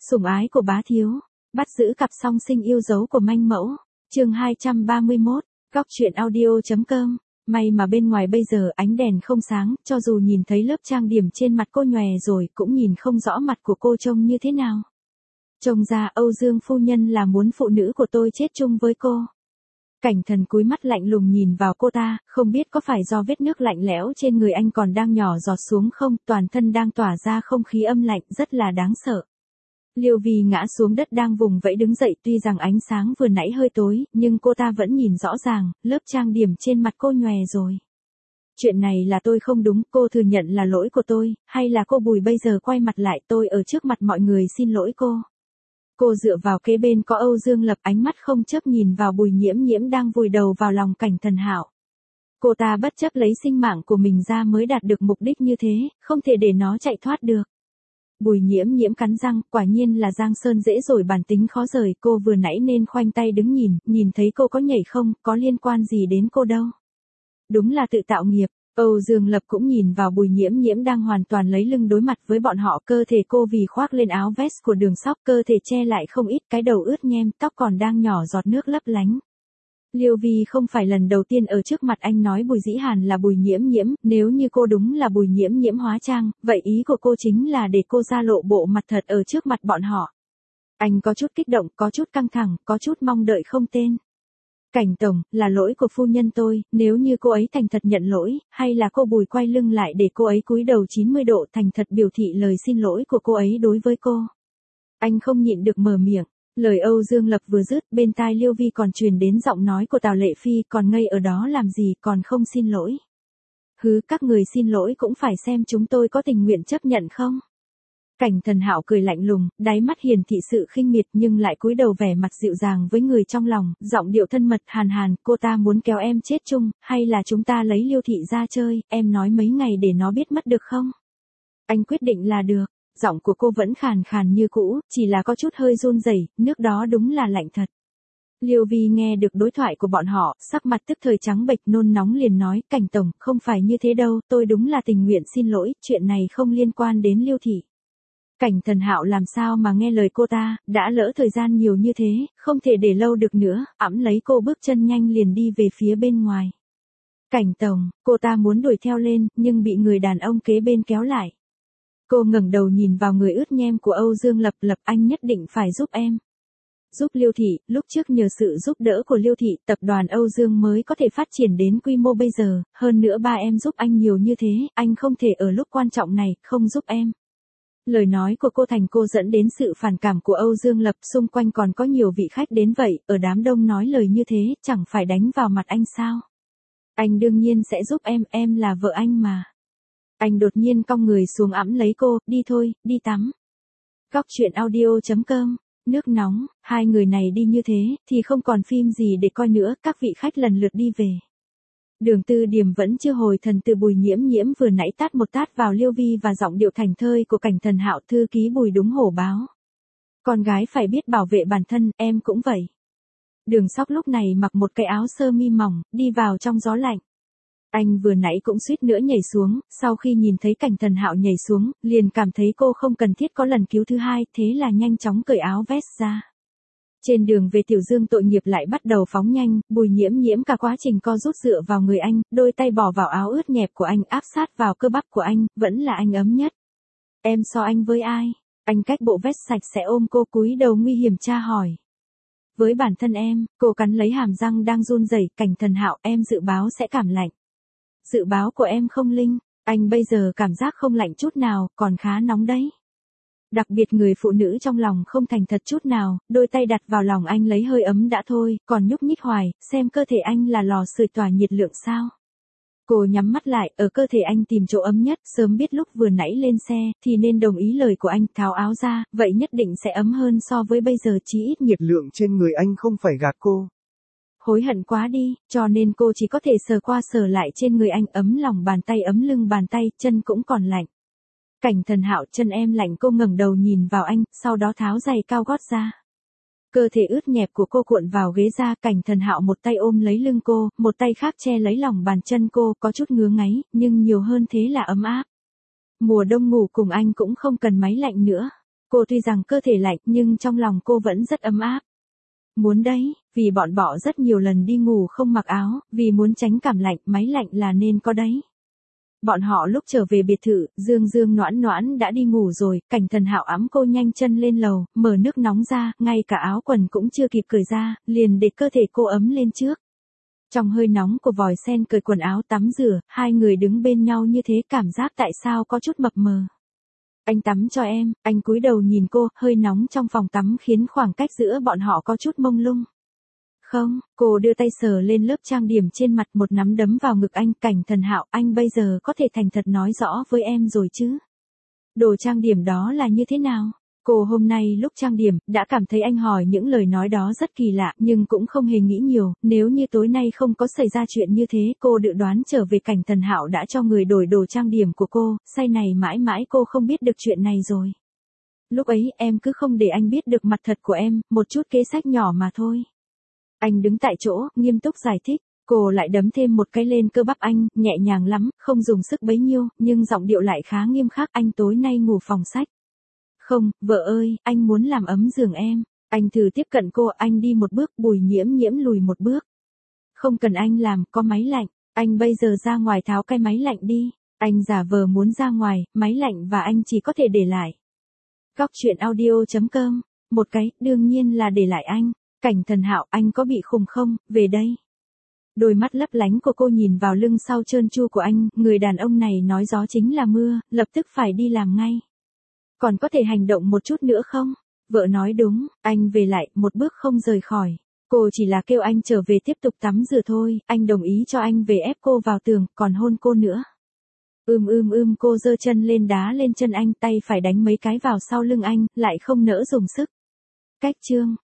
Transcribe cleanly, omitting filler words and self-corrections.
Sủng ái của bá thiếu, bắt giữ cặp song sinh yêu dấu của manh mẫu, chương 231, góc truyện audio.com. May mà bên ngoài bây giờ ánh đèn không sáng, cho dù nhìn thấy lớp trang điểm trên mặt cô nhòe rồi cũng nhìn không rõ mặt của cô trông như thế nào. Trông ra Âu Dương phu nhân là muốn phụ nữ của tôi chết chung với cô. Cảnh Thần cúi mắt lạnh lùng nhìn vào cô ta, không biết có phải do vết nước lạnh lẽo trên người anh còn đang nhỏ giọt xuống không, toàn thân đang tỏa ra không khí âm lạnh rất là đáng sợ. Liêu Vi ngã xuống đất đang vùng vẫy đứng dậy, tuy rằng ánh sáng vừa nãy hơi tối, nhưng cô ta vẫn nhìn rõ ràng, lớp trang điểm trên mặt cô nhòe rồi. Chuyện này là tôi không đúng, cô thừa nhận là lỗi của tôi, hay là cô Bùi bây giờ quay mặt lại tôi ở trước mặt mọi người xin lỗi cô. Cô dựa vào kế bên có Âu Dương Lập, ánh mắt không chớp nhìn vào Bùi Nhiễm Nhiễm đang vùi đầu vào lòng Cảnh Thần Hạo. Cô ta bất chấp lấy sinh mạng của mình ra mới đạt được mục đích như thế, không thể để nó chạy thoát được. Bùi Nhiễm Nhiễm cắn răng, quả nhiên là Giang Sơn dễ rồi bản tính khó rời, cô vừa nãy nên khoanh tay đứng nhìn thấy cô có nhảy không, có liên quan gì đến cô đâu. Đúng là tự tạo nghiệp. Âu Dương Lập cũng nhìn vào Bùi Nhiễm Nhiễm đang hoàn toàn lấy lưng đối mặt với bọn họ, cơ thể cô vì khoác lên áo vest của Đường Sóc, cơ thể che lại không ít, cái đầu ướt nhem, tóc còn đang nhỏ giọt nước lấp lánh. Liêu Vi không phải lần đầu tiên ở trước mặt anh nói Bùi Dĩ Hàn là Bùi Nhiễm Nhiễm, nếu như cô đúng là Bùi Nhiễm Nhiễm hóa trang, vậy ý của cô chính là để cô ra lộ bộ mặt thật ở trước mặt bọn họ. Anh có chút kích động, có chút căng thẳng, có chút mong đợi không tên. Cảnh tổng, là lỗi của phu nhân tôi, nếu như cô ấy thành thật nhận lỗi, hay là cô Bùi quay lưng lại để cô ấy cúi đầu 90 độ thành thật biểu thị lời xin lỗi của cô ấy đối với cô. Anh không nhịn được mở miệng. Lời Âu Dương Lập vừa dứt, bên tai Liêu Vi còn truyền đến giọng nói của Tào Lệ Phi, còn ngây ở đó làm gì, còn không xin lỗi. Hứ, các người xin lỗi cũng phải xem chúng tôi có tình nguyện chấp nhận không. Cảnh Thần Hạo cười lạnh lùng, đáy mắt hiển thị sự khinh miệt nhưng lại cúi đầu vẻ mặt dịu dàng với người trong lòng, giọng điệu thân mật hàn hàn, cô ta muốn kéo em chết chung, hay là chúng ta lấy Liêu thị ra chơi, em nói mấy ngày để nó biết mất được không? Anh quyết định là được. Giọng của cô vẫn khàn khàn như cũ, chỉ là có chút hơi run rẩy, nước đó đúng là lạnh thật. Liêu Vi nghe được đối thoại của bọn họ, sắc mặt tức thời trắng bệch, nôn nóng liền nói, Cảnh tổng, không phải như thế đâu, tôi đúng là tình nguyện xin lỗi, chuyện này không liên quan đến Liêu thị. Cảnh Thần Hạo làm sao mà nghe lời cô ta, đã lỡ thời gian nhiều như thế, không thể để lâu được nữa, ẵm lấy cô bước chân nhanh liền đi về phía bên ngoài. Cảnh tổng, cô ta muốn đuổi theo lên, nhưng bị người đàn ông kế bên kéo lại. Cô ngẩng đầu nhìn vào người ướt nhem của Âu Dương Lập, anh nhất định phải giúp em. Giúp Liêu thị, lúc trước nhờ sự giúp đỡ của Liêu thị, tập đoàn Âu Dương mới có thể phát triển đến quy mô bây giờ, hơn nữa ba em giúp anh nhiều như thế, anh không thể ở lúc quan trọng này, không giúp em. Lời nói của cô Thành cô dẫn đến sự phản cảm của Âu Dương Lập, xung quanh còn có nhiều vị khách đến vậy, ở đám đông nói lời như thế, chẳng phải đánh vào mặt anh sao? Anh đương nhiên sẽ giúp em là vợ anh mà. Anh đột nhiên cong người xuống ẵm lấy cô, đi thôi, đi tắm. Góc truyện audio.com, nước nóng, hai người này đi như thế, thì không còn phim gì để coi nữa, các vị khách lần lượt đi về. Đường Tư Điểm vẫn chưa hồi thần từ Bùi Nhiễm Nhiễm vừa nãy tát một tát vào Liêu Vi và giọng điệu thành thơi của Cảnh Thần Hạo, thư ký Bùi đúng hổ báo. Con gái phải biết bảo vệ bản thân, em cũng vậy. Đường Sóc lúc này mặc một cái áo sơ mi mỏng, đi vào trong gió lạnh. Anh vừa nãy cũng suýt nữa nhảy xuống, sau khi nhìn thấy Cảnh Thần Hạo nhảy xuống, liền cảm thấy cô không cần thiết có lần cứu thứ hai, thế là nhanh chóng cởi áo vest ra. Trên đường về Tiểu Dương tội nghiệp lại bắt đầu phóng nhanh, Bùi Nhiễm Nhiễm cả quá trình co rút dựa vào người anh, đôi tay bỏ vào áo ướt nhẹp của anh, áp sát vào cơ bắp của anh, vẫn là anh ấm nhất. Em so anh với ai? Anh cách bộ vest sạch sẽ ôm cô cúi đầu nguy hiểm tra hỏi. Với bản thân em, cô cắn lấy hàm răng đang run rẩy, Cảnh Thần Hạo, em dự báo sẽ cảm lạnh. Dự báo của em không linh, anh bây giờ cảm giác không lạnh chút nào, còn khá nóng đấy. Đặc biệt người phụ nữ trong lòng không thành thật chút nào, đôi tay đặt vào lòng anh lấy hơi ấm đã thôi, còn nhúc nhích hoài, xem cơ thể anh là lò sưởi tỏa nhiệt lượng sao. Cô nhắm mắt lại, ở cơ thể anh tìm chỗ ấm nhất, sớm biết lúc vừa nãy lên xe, thì nên đồng ý lời của anh, tháo áo ra, vậy nhất định sẽ ấm hơn so với bây giờ, chí ít nhiệt lượng trên người anh không phải gạt cô. Hối hận quá đi, cho nên cô chỉ có thể sờ qua sờ lại trên người anh, ấm lòng bàn tay, ấm lưng bàn tay, chân cũng còn lạnh. Cảnh Thần Hạo, chân em lạnh, cô ngẩng đầu nhìn vào anh, sau đó tháo giày cao gót ra. Cơ thể ướt nhẹp của cô cuộn vào ghế ra, Cảnh Thần Hạo một tay ôm lấy lưng cô, một tay khác che lấy lòng bàn chân cô, có chút ngứa ngáy, nhưng nhiều hơn thế là ấm áp. Mùa đông ngủ cùng anh cũng không cần máy lạnh nữa. Cô tuy rằng cơ thể lạnh nhưng trong lòng cô vẫn rất ấm áp. Muốn đấy, vì bọn bỏ rất nhiều lần đi ngủ không mặc áo, vì muốn tránh cảm lạnh, máy lạnh là nên có đấy. Bọn họ lúc trở về biệt thự, Dương Dương Noãn Noãn đã đi ngủ rồi, Cảnh Thần Hạo ẵm cô nhanh chân lên lầu, mở nước nóng ra, ngay cả áo quần cũng chưa kịp cởi ra, liền để cơ thể cô ấm lên trước. Trong hơi nóng của vòi sen cởi quần áo tắm rửa, hai người đứng bên nhau như thế cảm giác tại sao có chút mập mờ. Anh tắm cho em, anh cúi đầu nhìn cô, hơi nóng trong phòng tắm khiến khoảng cách giữa bọn họ có chút mông lung. Không, cô đưa tay sờ lên lớp trang điểm trên mặt, một nắm đấm vào ngực anh. Cảnh Thần Hạo, anh bây giờ có thể thành thật nói rõ với em rồi chứ? Đồ trang điểm đó là như thế nào? Cô hôm nay lúc trang điểm, đã cảm thấy anh hỏi những lời nói đó rất kỳ lạ, nhưng cũng không hề nghĩ nhiều, nếu như tối nay không có xảy ra chuyện như thế, cô dự đoán trở về Cảnh Thần Hạo đã cho người đổi đồ trang điểm của cô, say này mãi mãi cô không biết được chuyện này rồi. Lúc ấy em cứ không để anh biết được mặt thật của em, một chút kế sách nhỏ mà thôi. Anh đứng tại chỗ, nghiêm túc giải thích, cô lại đấm thêm một cái lên cơ bắp anh, nhẹ nhàng lắm, không dùng sức bấy nhiêu, nhưng giọng điệu lại khá nghiêm khắc. Anh tối nay ngủ phòng sách. Không, vợ ơi, anh muốn làm ấm giường em. Anh thử tiếp cận cô, anh đi một bước, Bùi Nhiễm Nhiễm lùi một bước. Không cần anh làm, có máy lạnh. Anh bây giờ ra ngoài tháo cái máy lạnh đi. Anh giả vờ muốn ra ngoài, máy lạnh và anh chỉ có thể để lại. Góc truyện audio.com. Một cái, đương nhiên là để lại anh. Cảnh Thần Hạo, anh có bị khùng không, về đây. Đôi mắt lấp lánh của cô nhìn vào lưng sau trơn tru của anh, người đàn ông này nói gió chính là mưa, lập tức phải đi làm ngay. Còn có thể hành động một chút nữa không? Vợ nói đúng, anh về lại, một bước không rời khỏi. Cô chỉ là kêu anh trở về tiếp tục tắm rửa thôi, anh đồng ý cho anh về ép cô vào tường, còn hôn cô nữa. Cô giơ chân lên đá lên chân anh, tay phải đánh mấy cái vào sau lưng anh, lại không nỡ dùng sức. Cách chương